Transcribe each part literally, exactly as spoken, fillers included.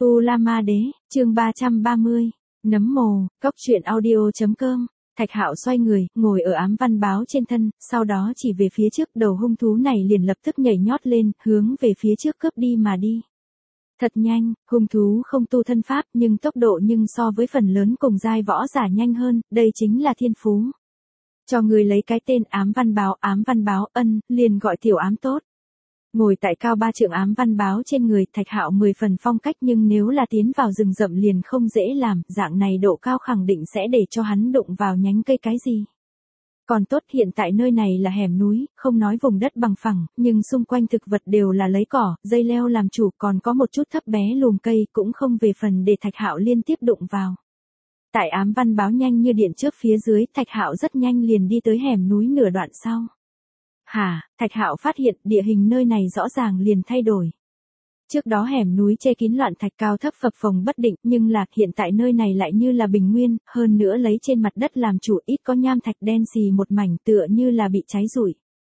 U La Ma Đế, chương ba trăm ba mươi, nấm mồ, cốc truyện audio.com. Thạch Hạo xoay người, ngồi ở ám văn báo trên thân, sau đó chỉ về phía trước, đầu hung thú này liền lập tức nhảy nhót lên, hướng về phía trước cướp đi mà đi. Thật nhanh, hung thú không tu thân pháp nhưng tốc độ nhưng so với phần lớn cùng giai võ giả nhanh hơn, đây chính là thiên phú. Cho người lấy cái tên ám văn báo, ám văn báo ân, liền gọi tiểu ám tốt. Ngồi tại cao ba trượng ám văn báo trên người, Thạch Hạo mười phần phong cách, nhưng nếu là tiến vào rừng rậm liền không dễ làm, dạng này độ cao khẳng định sẽ để cho hắn đụng vào nhánh cây cái gì. Còn tốt hiện tại nơi này là hẻm núi, không nói vùng đất bằng phẳng, nhưng xung quanh thực vật đều là lấy cỏ, dây leo làm chủ, còn có một chút thấp bé lùm cây cũng không về phần để Thạch Hạo liên tiếp đụng vào. Tại ám văn báo nhanh như điện trước phía dưới, Thạch Hạo rất nhanh liền đi tới hẻm núi nửa đoạn sau. Hả, Thạch Hạo phát hiện địa hình nơi này rõ ràng liền thay đổi. Trước đó hẻm núi che kín loạn thạch cao thấp phập phồng bất định, nhưng là hiện tại nơi này lại như là bình nguyên, hơn nữa lấy trên mặt đất làm chủ, ít có nham thạch đen xì một mảnh, tựa như là bị cháy rụi.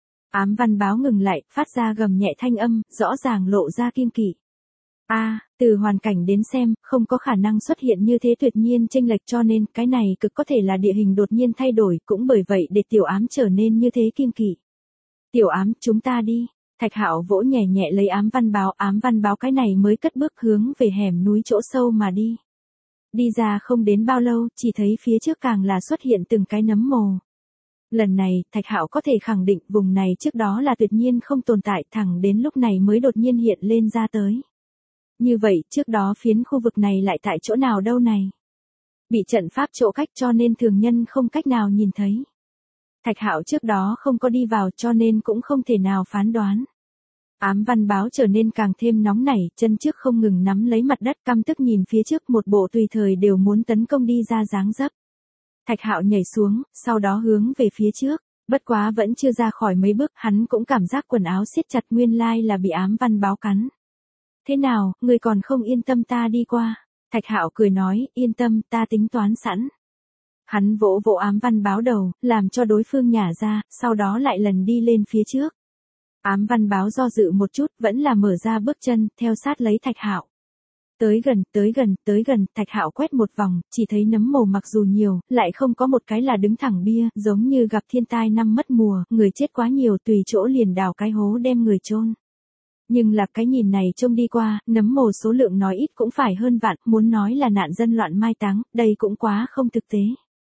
Ám văn báo ngừng lại, phát ra gầm nhẹ thanh âm, rõ ràng lộ ra kiêng kỵ. A, à, từ hoàn cảnh đến xem, không có khả năng xuất hiện như thế tuyệt nhiên chênh lệch, cho nên cái này cực có thể là địa hình đột nhiên thay đổi, cũng bởi vậy để tiểu ám trở nên như thế kiêng kỵ. Tiểu ám, chúng ta đi. Thạch Hạo vỗ nhẹ nhẹ lấy ám văn báo, ám văn báo cái này mới cất bước hướng về hẻm núi chỗ sâu mà đi. Đi ra không đến bao lâu, chỉ thấy phía trước càng là xuất hiện từng cái nấm mồ. Lần này, Thạch Hạo có thể khẳng định vùng này trước đó là tuyệt nhiên không tồn tại, thẳng đến lúc này mới đột nhiên hiện lên ra tới. Như vậy, trước đó phiến khu vực này lại tại chỗ nào đâu này? Bị trận pháp chỗ cách cho nên thường nhân không cách nào nhìn thấy. Thạch Hạo trước đó không có đi vào cho nên cũng không thể nào phán đoán. Ám văn báo trở nên càng thêm nóng nảy, chân trước không ngừng nắm lấy mặt đất, căm tức nhìn phía trước, một bộ tùy thời đều muốn tấn công đi ra dáng dấp. Thạch Hạo nhảy xuống, sau đó hướng về phía trước, bất quá vẫn chưa ra khỏi mấy bước, hắn cũng cảm giác quần áo siết chặt, nguyên lai là bị ám văn báo cắn. Thế nào, ngươi còn không yên tâm ta đi qua? Thạch Hạo cười nói, yên tâm, ta tính toán sẵn. Hắn vỗ vỗ ám văn báo đầu, làm cho đối phương nhả ra, sau đó lại lần đi lên phía trước. Ám văn báo do dự một chút, vẫn là mở ra bước chân, theo sát lấy Thạch Hạo. Tới gần, tới gần, tới gần, Thạch Hạo quét một vòng, chỉ thấy nấm mồ mặc dù nhiều, lại không có một cái là đứng thẳng bia, giống như gặp thiên tai năm mất mùa, người chết quá nhiều, tùy chỗ liền đào cái hố đem người chôn. Nhưng là cái nhìn này trông đi qua, nấm mồ số lượng nói ít cũng phải hơn vạn, muốn nói là nạn dân loạn mai táng, đây cũng quá không thực tế.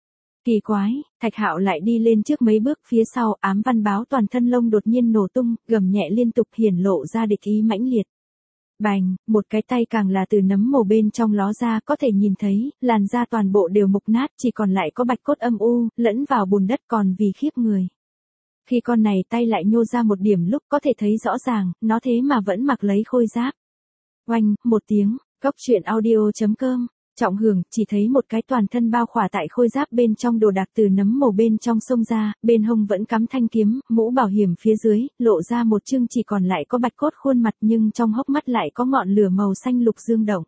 Kỳ quái, Thạch Hạo lại đi lên trước mấy bước, phía sau ám văn báo toàn thân lông đột nhiên nổ tung, gầm nhẹ liên tục hiển lộ ra địch ý mãnh liệt. Bành, một cái tay càng là từ nấm mồ bên trong ló ra, có thể nhìn thấy, làn da toàn bộ đều mục nát, chỉ còn lại có bạch cốt âm u, lẫn vào bùn đất còn vì khiếp người. Khi con này tay lại nhô ra một điểm lúc có thể thấy rõ ràng, nó thế mà vẫn mặc lấy khôi giáp. Oanh, một tiếng, cốc truyện audio.com. Trọng Hưởng chỉ thấy một cái toàn thân bao khỏa tại khôi giáp bên trong đồ đạc từ nấm mồ bên trong sông ra, bên hông vẫn cắm thanh kiếm, mũ bảo hiểm phía dưới, lộ ra một chương chỉ còn lại có bạch cốt khuôn mặt, nhưng trong hốc mắt lại có ngọn lửa màu xanh lục dương động.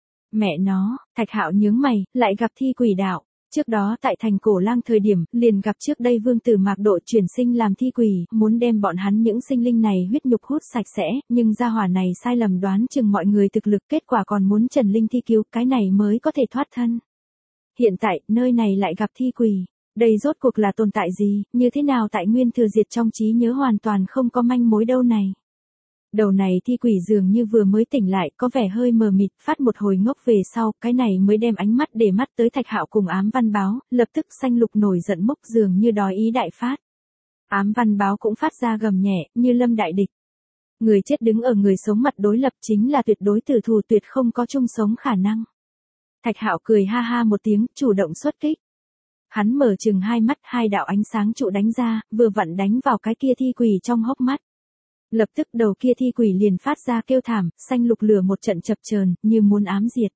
Mẹ nó, Thạch Hạo nhướng mày, lại gặp thi quỷ đạo. Trước đó tại thành Cổ Lang thời điểm, liền gặp trước đây vương tử Mạc Độ chuyển sinh làm thi quỷ, muốn đem bọn hắn những sinh linh này huyết nhục hút sạch sẽ, nhưng gia hỏa này sai lầm đoán chừng mọi người thực lực, kết quả còn muốn Trần Linh thi cứu, cái này mới có thể thoát thân. Hiện tại, nơi này lại gặp thi quỷ. Đây rốt cuộc là tồn tại gì, như thế nào tại nguyên thừa diệt trong trí nhớ hoàn toàn không có manh mối đâu này. Đầu này thi quỷ dường như vừa mới tỉnh lại, có vẻ hơi mờ mịt, phát một hồi ngốc về sau, cái này mới đem ánh mắt để mắt tới Thạch Hạo cùng ám văn báo, lập tức xanh lục nổi giận mốc, dường như đòi ý đại phát. Ám văn báo cũng phát ra gầm nhẹ, như lâm đại địch. Người chết đứng ở người sống mặt đối lập chính là tuyệt đối tử thù, tuyệt không có chung sống khả năng. Thạch Hạo cười ha ha một tiếng, chủ động xuất kích. Hắn mở chừng hai mắt, hai đạo ánh sáng trụ đánh ra, vừa vặn đánh vào cái kia thi quỷ trong hốc mắt. Lập tức đầu kia thi quỷ liền phát ra kêu thảm, xanh lục lửa một trận chập chờn, như muốn ám diệt.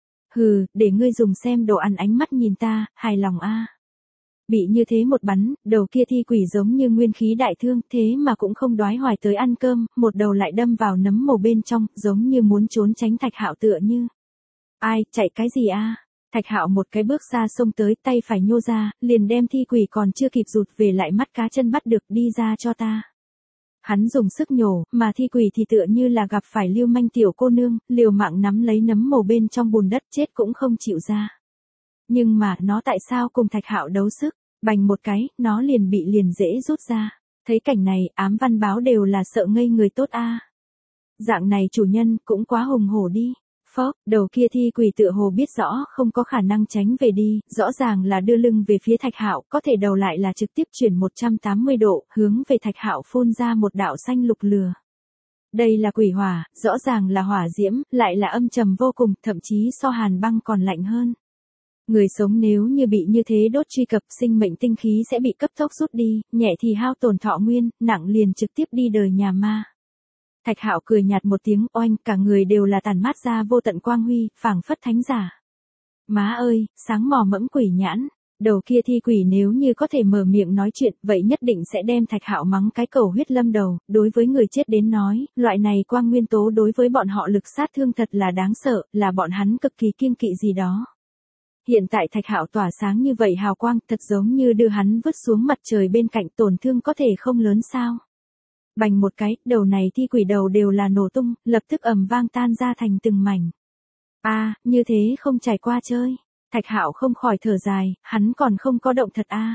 Hừ, để ngươi dùng xem đồ ăn ánh mắt nhìn ta, hài lòng a. À. Bị như thế một bắn, đầu kia thi quỷ giống như nguyên khí đại thương, thế mà cũng không đoái hoài tới ăn cơm, một đầu lại đâm vào nấm mồ bên trong, giống như muốn trốn tránh Thạch Hạo tựa như. Ai, chạy cái gì a? À? Thạch Hạo một cái bước ra xông tới, tay phải nhô ra, liền đem thi quỷ còn chưa kịp rụt về lại, mắt cá chân bắt được, đi ra cho ta. Hắn dùng sức nhổ, mà thi quỷ thì tựa như là gặp phải lưu manh tiểu cô nương, liều mạng nắm lấy nấm mồ bên trong bùn đất chết cũng không chịu ra. Nhưng mà, nó tại sao cùng Thạch Hạo đấu sức, bành một cái, nó liền bị liền dễ rút ra. Thấy cảnh này, ám văn báo đều là sợ ngây người tốt a. Dạng này chủ nhân, cũng quá hùng hổ đi. Phốc, đầu kia thi quỷ tựa hồ biết rõ không có khả năng tránh về đi, rõ ràng là đưa lưng về phía Thạch Hạo, có thể đầu lại là trực tiếp chuyển một trăm tám mươi độ, hướng về Thạch Hạo phun ra một đạo xanh lục lửa. Đây là quỷ hỏa, rõ ràng là hỏa diễm, lại là âm trầm vô cùng, thậm chí so hàn băng còn lạnh hơn. Người sống nếu như bị như thế đốt truy cập, sinh mệnh tinh khí sẽ bị cấp tốc rút đi, nhẹ thì hao tổn thọ nguyên, nặng liền trực tiếp đi đời nhà ma. Thạch Hạo cười nhạt một tiếng, oanh, cả người đều là tản mát ra vô tận quang huy, phảng phất thánh giả. Má ơi, sáng mò mẫm quỷ nhãn, đầu kia thi quỷ nếu như có thể mở miệng nói chuyện, vậy nhất định sẽ đem Thạch Hạo mắng cái cầu huyết lâm đầu, đối với người chết đến nói, loại này quang nguyên tố đối với bọn họ lực sát thương thật là đáng sợ, là bọn hắn cực kỳ kiêng kỵ gì đó. Hiện tại Thạch Hạo tỏa sáng như vậy hào quang, thật giống như đưa hắn vứt xuống mặt trời bên cạnh, tổn thương có thể không lớn sao. Bành một cái, đầu này thi quỷ đầu đều là nổ tung, lập tức ầm vang tan ra thành từng mảnh. A, à, như thế không trải qua chơi. Thạch Hạo không khỏi thở dài, hắn còn không có động thật a. À.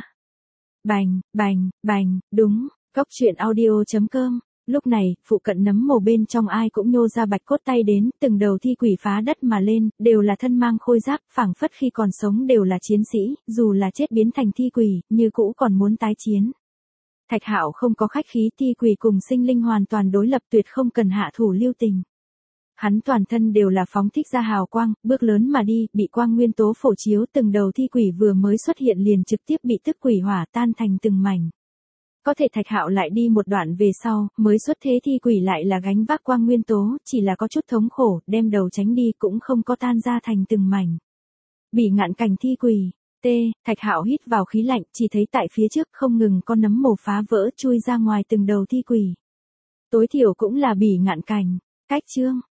Bành, bành, bành, đúng, Cốc Truyện Audio chấm com. Lúc này, phụ cận nấm mồ bên trong ai cũng nhô ra bạch cốt tay đến, từng đầu thi quỷ phá đất mà lên, đều là thân mang khôi giáp, phảng phất khi còn sống đều là chiến sĩ, dù là chết biến thành thi quỷ, như cũ còn muốn tái chiến. Thạch Hạo không có khách khí, thi quỷ cùng sinh linh hoàn toàn đối lập, tuyệt không cần hạ thủ lưu tình. Hắn toàn thân đều là phóng thích ra hào quang, bước lớn mà đi, bị quang nguyên tố phổ chiếu, từng đầu thi quỷ vừa mới xuất hiện liền trực tiếp bị tức quỷ hỏa tan thành từng mảnh. Có thể Thạch Hạo lại đi một đoạn về sau, mới xuất thế thi quỷ lại là gánh vác quang nguyên tố, chỉ là có chút thống khổ, đem đầu tránh đi cũng không có tan ra thành từng mảnh. Bỉ ngạn cảnh thi quỷ. T, Thạch Hạo hít vào khí lạnh, chỉ thấy tại phía trước không ngừng con nấm mồ phá vỡ chui ra ngoài từng đầu thi quỷ. Tối thiểu cũng là bỉ ngạn cảnh. Cách chương.